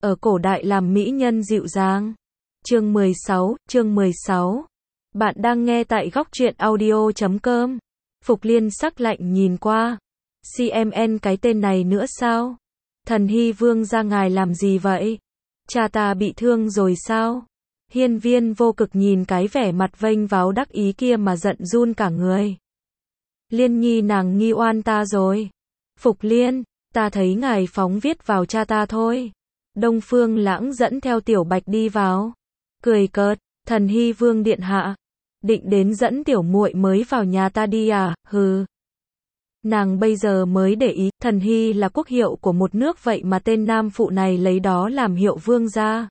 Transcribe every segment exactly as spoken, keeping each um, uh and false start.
ở cổ đại làm mỹ nhân dịu dàng. Chương mười sáu, chương mười sáu. Bạn đang nghe tại góc truyện audio chấm com. Phục Liên sắc lạnh nhìn qua. xê em en cái tên này nữa sao? Thần Hy Vương gia ngài làm gì vậy? Cha ta bị thương rồi sao? Hiên Viên Vô Cực nhìn cái vẻ mặt vênh váo đắc ý kia mà giận run cả người. Liên nhi nàng nghi oan ta rồi. Phục Liên, ta thấy ngài phóng viết vào cha ta thôi. Đông Phương Lãng dẫn theo Tiểu Bạch đi vào. Cười cợt, Thần Hy Vương điện hạ. Định đến dẫn tiểu muội mới vào nhà ta đi à, hừ. Nàng bây giờ mới để ý, Thần Hy là quốc hiệu của một nước vậy mà tên nam phụ này lấy đó làm hiệu vương gia.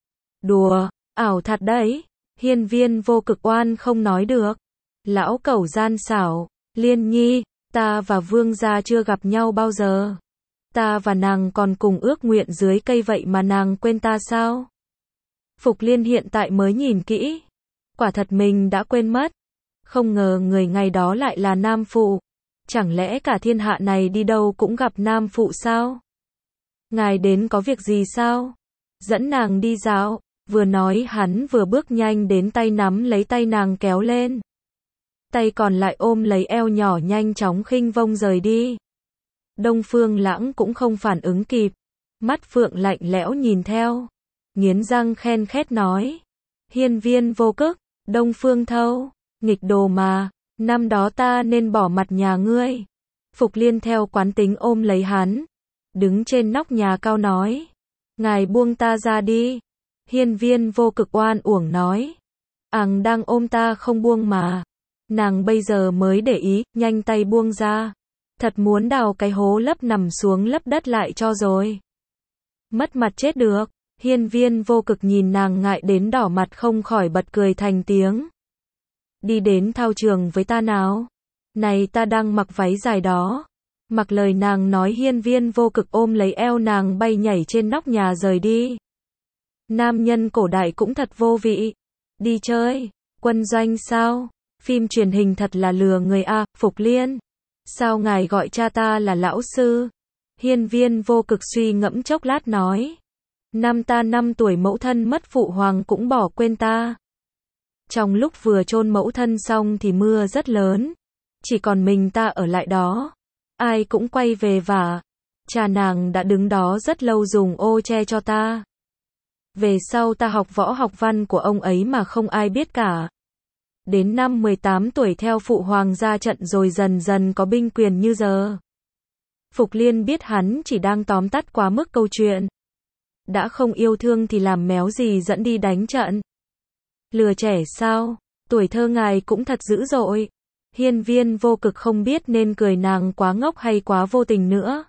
Đùa, ảo thật đấy. Hiên Viên Vô Cực oan không nói được. Lão cẩu gian xảo, Liên nhi, ta và vương gia chưa gặp nhau bao giờ. Ta và nàng còn cùng ước nguyện dưới cây vậy mà nàng quên ta sao? Phục Liên hiện tại mới nhìn kỹ. Quả thật mình đã quên mất. Không ngờ người ngày đó lại là nam phụ. Chẳng lẽ cả thiên hạ này đi đâu cũng gặp nam phụ sao? Ngài đến có việc gì sao? Dẫn nàng đi dạo. Vừa nói hắn vừa bước nhanh đến tay nắm lấy tay nàng kéo lên. Tay còn lại ôm lấy eo nhỏ nhanh chóng khinh vông rời đi. Đông Phương Lãng cũng không phản ứng kịp. Mắt phượng lạnh lẽo nhìn theo. Nghiến răng khen khét nói. Hiên Viên Vô Cực, Đông Phương Thâu, nghịch đồ mà, năm đó ta nên bỏ mặt nhà ngươi. Phục Liên theo quán tính ôm lấy hắn. Đứng trên nóc nhà cao nói. Ngài buông ta ra đi. Hiên Viên Vô Cực oan uổng nói. Ằng đang ôm ta không buông mà. Nàng bây giờ mới để ý, nhanh tay buông ra. Thật muốn đào cái hố lấp nằm xuống lấp đất lại cho rồi. Mất mặt chết được. Hiên Viên Vô Cực nhìn nàng ngại đến đỏ mặt không khỏi bật cười thành tiếng. Đi đến thao trường với ta nào. Này ta đang mặc váy dài đó. Mặc lời nàng nói Hiên Viên Vô Cực ôm lấy eo nàng bay nhảy trên nóc nhà rời đi. Nam nhân cổ đại cũng thật vô vị. Đi chơi, quân doanh sao? Phim truyền hình thật là lừa người a. Phục Liên. Sao ngài gọi cha ta là lão sư? Hiên Viên Vô Cực suy ngẫm chốc lát nói. Năm ta năm tuổi mẫu thân mất phụ hoàng cũng bỏ quên ta. Trong lúc vừa chôn mẫu thân xong thì mưa rất lớn. Chỉ còn mình ta ở lại đó. Ai cũng quay về vả. Cha nàng đã đứng đó rất lâu dùng ô che cho ta. Về sau ta học võ học văn của ông ấy mà không ai biết cả. Đến năm mười tám tuổi theo phụ hoàng ra trận rồi dần dần có binh quyền như giờ. Phục Liên biết hắn chỉ đang tóm tắt quá mức câu chuyện. Đã không yêu thương thì làm méo gì dẫn đi đánh trận. Lừa trẻ sao? Tuổi thơ ngài cũng thật dữ dội. Hiên Viên Vô Cực không biết nên cười nàng quá ngốc hay quá vô tình nữa.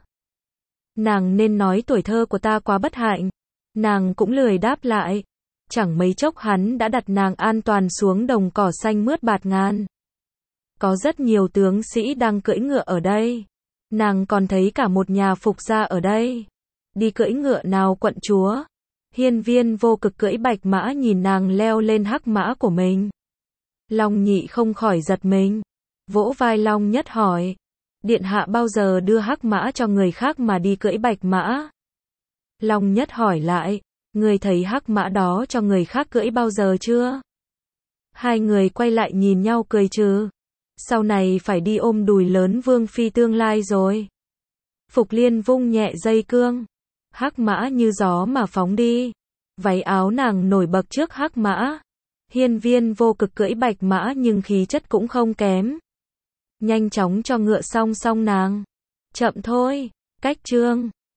Nàng nên nói tuổi thơ của ta quá bất hạnh. Nàng cũng lười đáp lại. Chẳng mấy chốc hắn đã đặt nàng an toàn xuống đồng cỏ xanh mướt bạt ngàn. Có rất nhiều tướng sĩ đang cưỡi ngựa ở đây. Nàng còn thấy cả một nhà Phục gia ở đây. Đi cưỡi ngựa nào quận chúa? Hiên Viên Vô Cực cưỡi bạch mã nhìn nàng leo lên hắc mã của mình. Long Nhị không khỏi giật mình. Vỗ vai Long Nhất hỏi. Điện hạ bao giờ đưa hắc mã cho người khác mà đi cưỡi bạch mã? Long Nhất hỏi lại. Người thấy hắc mã đó cho người khác cưỡi bao giờ chưa? Hai người quay lại nhìn nhau cười trừ. Sau này phải đi ôm đùi lớn vương phi tương lai rồi. Phục Liên vung nhẹ dây cương. Hắc mã như gió mà phóng đi. Váy áo nàng nổi bật trước hắc mã. Hiên Viên Vô Cực cưỡi bạch mã nhưng khí chất cũng không kém. Nhanh chóng cho ngựa song song nàng. Chậm thôi, cách chương.